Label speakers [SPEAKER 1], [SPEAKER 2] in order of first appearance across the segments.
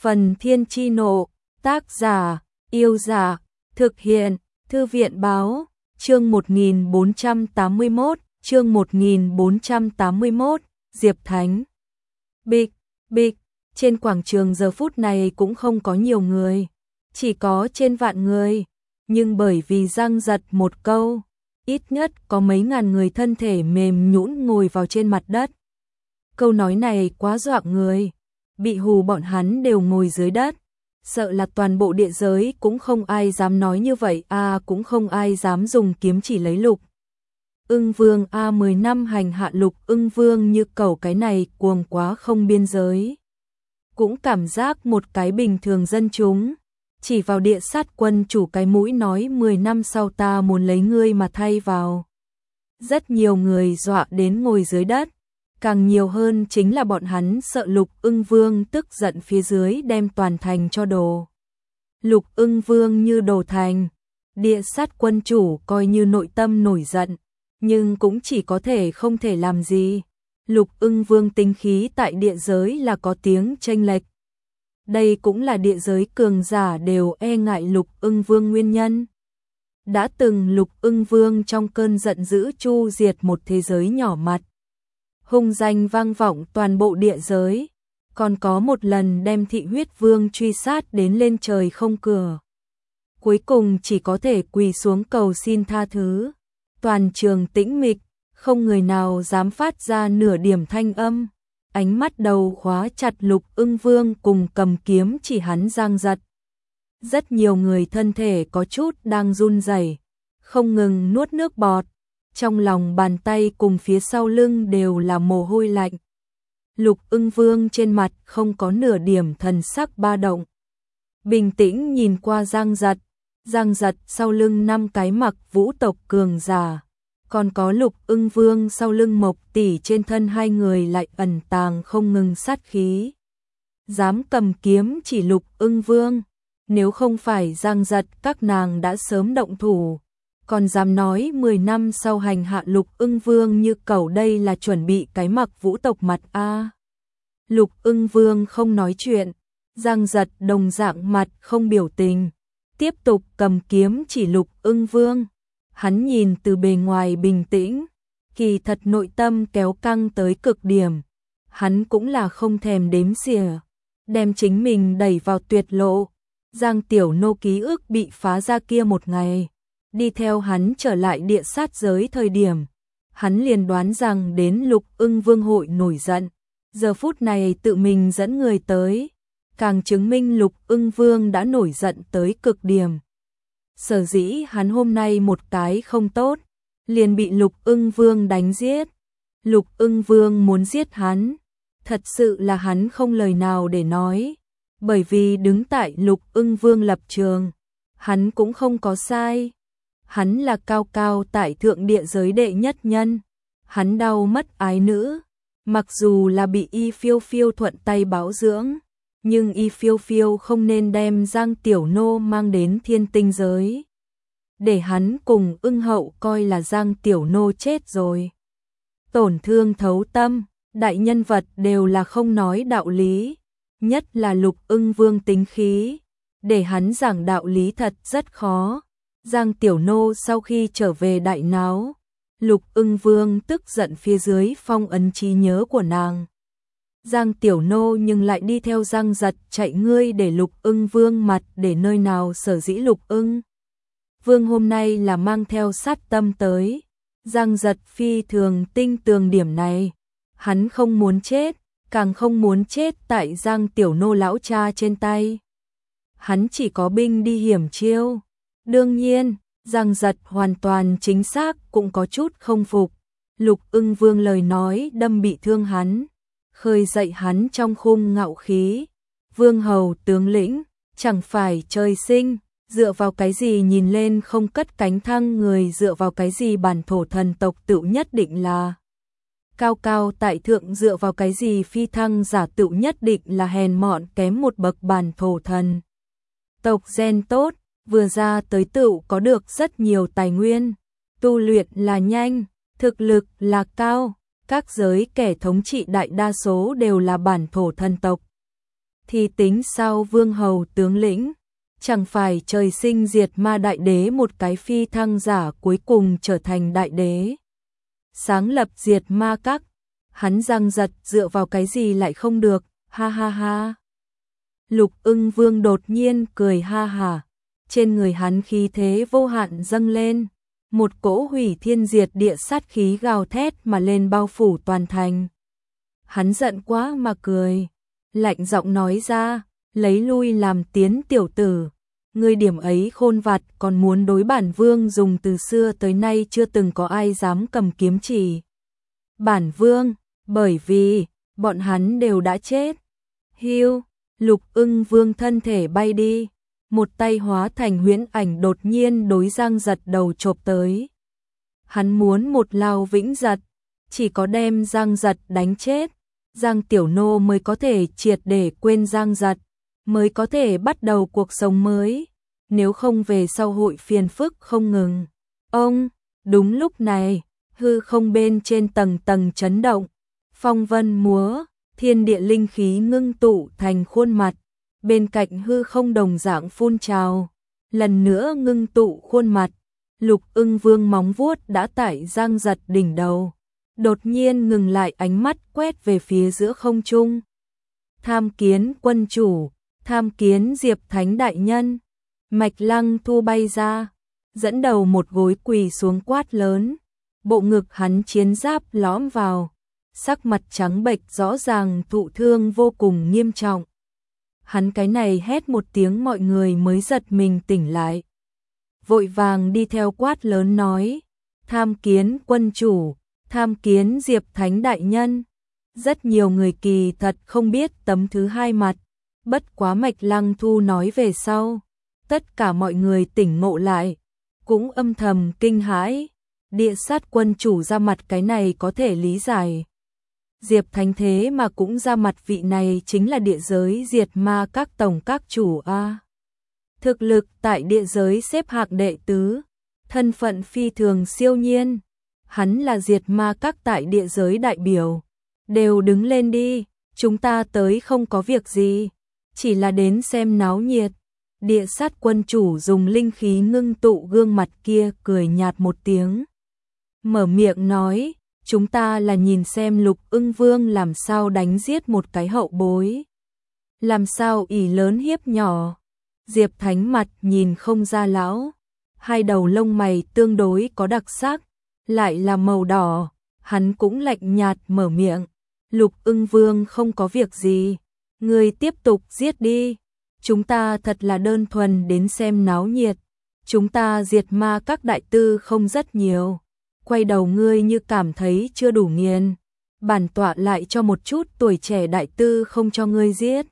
[SPEAKER 1] Phần Thiên Chi Nộ, tác giả, Yêu Giả, thực hiện, Thư viện Báo, chương 1481, Diệp Thánh. Bịch, bịch, trên quảng trường giờ phút này cũng không có nhiều người, chỉ có trên vạn người, nhưng bởi vì Giang Giật một câu, ít nhất có mấy ngàn người thân thể mềm nhũn ngồi vào trên mặt đất. Câu nói này quá dọa người, bị hù bọn hắn đều ngồi dưới đất, sợ là toàn bộ địa giới cũng không ai dám nói như vậy, cũng không ai dám dùng kiếm chỉ lấy Lục Ưng Vương 10 năm hành hạ Lục Ưng Vương như cẩu, cái này cuồng quá không biên giới. Cũng cảm giác một cái bình thường dân chúng, chỉ vào Địa Sát Quân chủ cái mũi nói 10 năm sau ta muốn lấy ngươi mà thay vào. Rất nhiều người dọa đến ngồi dưới đất, càng nhiều hơn chính là bọn hắn sợ Lục Ưng Vương tức giận phía dưới đem toàn thành cho đồ. Lục Ưng Vương như đồ thành, Địa Sát Quân chủ coi như nội tâm nổi giận, nhưng cũng chỉ có thể không thể làm gì. Lục Ưng Vương tính khí tại địa giới là có tiếng chênh lệch. Đây cũng là địa giới cường giả đều e ngại Lục Ưng Vương nguyên nhân. Đã từng Lục Ưng Vương trong cơn giận dữ chu diệt một thế giới nhỏ mặt, hung danh vang vọng toàn bộ địa giới, còn có một lần đem Thị Huyết Vương truy sát đến lên trời không cửa. Cuối cùng chỉ có thể quỳ xuống cầu xin tha thứ. Toàn trường tĩnh mịch, không người nào dám phát ra nửa điểm thanh âm. Ánh mắt đầu khóa chặt Lục Ưng Vương cùng cầm kiếm chỉ hắn Giang Giật. Rất nhiều người thân thể có chút đang run rẩy, không ngừng nuốt nước bọt, trong lòng bàn tay cùng phía sau lưng đều là mồ hôi lạnh. Lục Ưng Vương trên mặt không có nửa điểm thần sắc ba động, bình tĩnh nhìn qua Giang Giật. Giang Giật sau lưng 5 cái mặc vũ tộc cường giả, còn có Lục Ưng Vương sau lưng Mộc tỷ, trên thân hai người lại ẩn tàng không ngừng sát khí. Dám cầm kiếm chỉ Lục Ưng Vương, nếu không phải Giang Giật các nàng đã sớm động thủ, còn dám nói 10 năm sau hành hạ Lục Ưng Vương như cẩu, đây là chuẩn bị cái mặc vũ tộc mặt a. Lục Ưng Vương không nói chuyện, Giang Giật đồng dạng mặt không biểu tình, tiếp tục cầm kiếm chỉ Lục Ưng Vương. Hắn nhìn từ bề ngoài bình tĩnh, kỳ thật nội tâm kéo căng tới cực điểm. Hắn cũng là không thèm đếm xỉa, đem chính mình đẩy vào tuyệt lộ. Giang Tiểu Nô ký ức bị phá ra kia một ngày, đi theo hắn trở lại địa sát giới thời điểm, hắn liền đoán rằng đến Lục Ưng Vương hội nổi giận. Giờ phút này tự mình dẫn người tới, càng chứng minh Lục Ưng Vương đã nổi giận tới cực điểm. Sở dĩ hắn hôm nay một cái không tốt, liền bị Lục Ưng Vương đánh giết. Lục Ưng Vương muốn giết hắn, thật sự là hắn không lời nào để nói, bởi vì đứng tại Lục Ưng Vương lập trường, hắn cũng không có sai. Hắn là cao cao tại thượng địa giới đệ nhất nhân, hắn đau mất ái nữ, mặc dù là bị Y Phiêu Phiêu thuận tay bảo dưỡng, nhưng Y Phiêu Phiêu không nên đem Giang Tiểu Nô mang đến Thiên Tinh giới, để hắn cùng Ưng Hậu coi là Giang Tiểu Nô chết rồi. Tổn thương thấu tâm, đại nhân vật đều là không nói đạo lý, nhất là Lục Ưng Vương tính khí, để hắn giảng đạo lý thật rất khó. Giang Tiểu Nô sau khi trở về đại náo, Lục Ưng Vương tức giận phía dưới phong ấn trí nhớ của nàng. Giang Tiểu Nô nhưng lại đi theo Giang Giật chạy, ngươi để Lục Ưng Vương mặt để nơi nào, sở dĩ Lục Ưng Vương hôm nay là mang theo sát tâm tới. Giang Giật phi thường tinh tường điểm này, hắn không muốn chết, càng không muốn chết tại Giang Tiểu Nô lão cha trên tay. Hắn chỉ có binh đi hiểm chiêu. Đương nhiên, Giang Giật hoàn toàn chính xác cũng có chút không phục. Lục Ưng Vương lời nói đâm bị thương hắn, khơi dậy hắn trong khung ngạo khí. Vương hầu tướng lĩnh, chẳng phải trời sinh, dựa vào cái gì nhìn lên không cất cánh thăng người, dựa vào cái gì bản thổ thần tộc tự nhất định là cao cao tại thượng, dựa vào cái gì phi thăng giả tự nhất định là hèn mọn kém một bậc, bản thổ thần tộc gen tốt, vừa ra tới tự có được rất nhiều tài nguyên, tu luyện là nhanh, thực lực là cao, các giới kẻ thống trị đại đa số đều là bản thổ thần tộc. thì tính sao vương hầu tướng lĩnh, chẳng phải trời sinh diệt ma đại đế một cái phi thăng giả cuối cùng trở thành đại đế. Sáng lập diệt ma các, hắn răng giật dựa vào cái gì lại không được, ha ha ha. Lục Ưng Vương đột nhiên cười ha hả, trên người hắn khí thế vô hạn dâng lên, một cỗ hủy thiên diệt địa sát khí gào thét mà lên bao phủ toàn thành. Hắn giận quá mà cười, lạnh giọng nói ra, lấy lui làm tiến tiểu tử, ngươi điểm ấy khôn vặt còn muốn đối bản vương dùng từ xưa tới nay chưa từng có ai dám cầm kiếm chỉ. Bản vương, bởi vì, bọn hắn đều đã chết. Hiu, Lục Ưng Vương thân thể bay đi, một tay hóa thành huyễn ảnh đột nhiên đối Giang Giật đầu chộp tới. Hắn muốn một lao vĩnh giật, chỉ có đem Giang Giật đánh chết, Giang Tiểu Nô mới có thể triệt để quên Giang Giật, mới có thể bắt đầu cuộc sống mới, nếu không về sau hội phiền phức không ngừng. Ông, đúng lúc này, hư không bên trên tầng tầng chấn động, phong vân múa, thiên địa linh khí ngưng tụ thành khuôn mặt, bên cạnh hư không đồng dạng phun trào, lần nữa ngưng tụ khuôn mặt, Lục Ưng Vương móng vuốt đã tại Giang Giật đỉnh đầu, đột nhiên ngừng lại, ánh mắt quét về phía giữa không trung. Tham kiến quân chủ, tham kiến Diệp Thánh đại nhân. Mạch Lăng Thu bay ra, dẫn đầu một gối quỳ xuống quát lớn, bộ ngực hắn chiến giáp lõm vào, sắc mặt trắng bệch rõ ràng thụ thương vô cùng nghiêm trọng. Hắn cái này hét một tiếng mọi người mới giật mình tỉnh lại. Vội vàng đi theo quát lớn nói, tham kiến quân chủ, tham kiến Diệp Thánh đại nhân. Rất nhiều người kỳ thật không biết tấm thứ hai mặt, bất quá Mạch Lăng Thu nói về sau, tất cả mọi người tỉnh ngộ lại, cũng âm thầm kinh hãi, địa sát quân chủ ra mặt cái này có thể lý giải. Diệp Thánh thế mà cũng ra mặt, vị này chính là địa giới diệt ma các tổng các chủ a. Thực lực tại địa giới xếp hạng đệ tứ, thân phận phi thường siêu nhiên, hắn là diệt ma các tại địa giới đại biểu. Đều đứng lên đi, chúng ta tới không có việc gì, chỉ là đến xem náo nhiệt. Địa sát quân chủ dùng linh khí ngưng tụ gương mặt kia cười nhạt một tiếng. Mở miệng nói, chúng ta là nhìn xem Lục Ưng Vương làm sao đánh giết một cái hậu bối. Làm sao ỷ lớn hiếp nhỏ. Diệp Thánh mặt nhìn không ra lão, hai đầu lông mày tương đối có đặc sắc, lại là màu đỏ, hắn cũng lạnh nhạt mở miệng. Lục Ưng Vương không có việc gì, ngươi tiếp tục giết đi, chúng ta thật là đơn thuần đến xem náo nhiệt, chúng ta diệt ma các đại tư không rất nhiều, quay đầu ngươi như cảm thấy chưa đủ nghiền, bản tọa lại cho một chút tuổi trẻ đại tư không cho ngươi giết.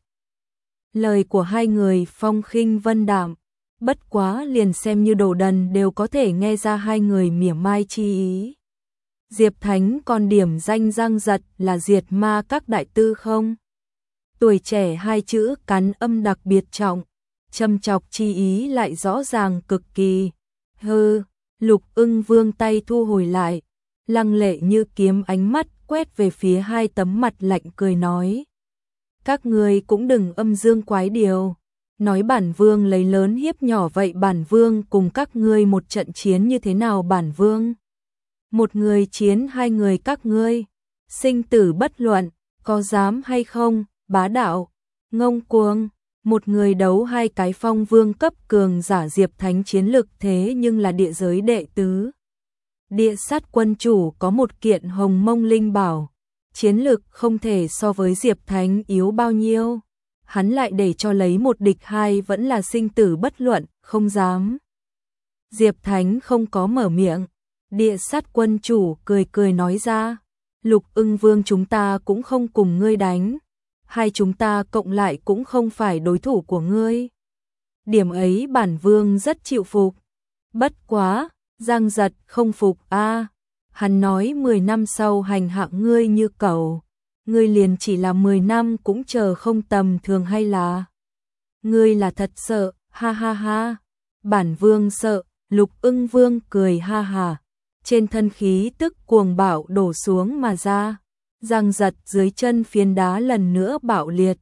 [SPEAKER 1] Lời của hai người phong khinh vân đạm, bất quá liền xem như đồ đần đều có thể nghe ra hai người mỉa mai chi ý. Diệp Thánh còn điểm danh Giang Giật là diệt ma các đại tư không? Tuổi trẻ hai chữ cắn âm đặc biệt trọng, châm chọc chi ý lại rõ ràng cực kỳ. Hừ, Lục Ưng Vương tay thu hồi lại, lăng lệ như kiếm ánh mắt quét về phía hai tấm mặt lạnh cười nói. Các ngươi cũng đừng âm dương quái điều, nói bản vương lấy lớn hiếp nhỏ vậy bản vương cùng các ngươi một trận chiến như thế nào bản vương? Một người chiến hai người các ngươi, sinh tử bất luận, có dám hay không, bá đạo, ngông cuồng, một người đấu hai cái phong vương cấp cường giả Diệp Thánh chiến lực thế nhưng là địa giới đệ tứ. Địa sát quân chủ có một kiện hồng mông linh bảo, chiến lực không thể so với Diệp Thánh yếu bao nhiêu, hắn lại để cho lấy một địch hai vẫn là sinh tử bất luận, không dám. Diệp Thánh không có mở miệng. Địa sát quân chủ cười cười nói ra, Lục Ưng Vương chúng ta cũng không cùng ngươi đánh, hai chúng ta cộng lại cũng không phải đối thủ của ngươi. Điểm ấy bản vương rất chịu phục. Bất quá, Giang Giật không phục a. Hắn nói 10 năm sau hành hạ ngươi như cẩu, ngươi liền chỉ là 10 năm cũng chờ không tầm thường hay là? Ngươi là thật sợ, ha ha ha. Bản vương sợ, Lục Ưng Vương cười ha ha. Trên thân khí tức cuồng bạo đổ xuống mà ra, Giang Giật dưới chân phiến đá lần nữa bạo liệt,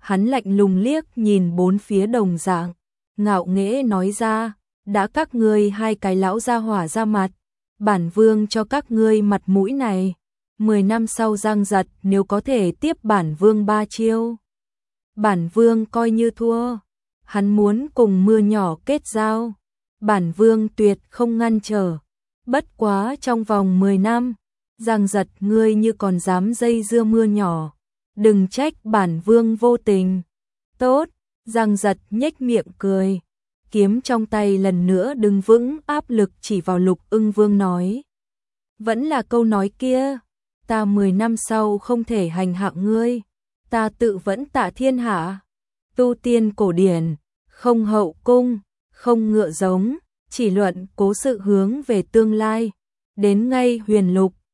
[SPEAKER 1] Hắn lạnh lùng liếc nhìn bốn phía đồng dạng, ngạo nghễ nói ra, đã các ngươi hai cái lão gia hỏa ra mặt, bản vương cho các ngươi mặt mũi này. 10 năm sau Giang Giật nếu có thể tiếp bản vương 3 chiêu, bản vương coi như thua. Hắn muốn cùng Mưa Nhỏ kết giao, bản vương tuyệt không ngăn trở. Bất quá trong vòng 10 năm, Giang Giật ngươi như còn dám dây dưa Mưa Nhỏ, đừng trách bản vương vô tình. Tốt, Giang Giật nhếch miệng cười, kiếm trong tay lần nữa đứng vững, áp lực chỉ vào Lục Ưng Vương nói. Vẫn là câu nói kia, ta 10 năm sau không thể hành hạ ngươi, ta tự vẫn tạ thiên hạ. Tu tiên cổ điển, không hậu cung, không ngựa giống, chỉ luận cố sự hướng về tương lai. Đến ngay Huyền Lục,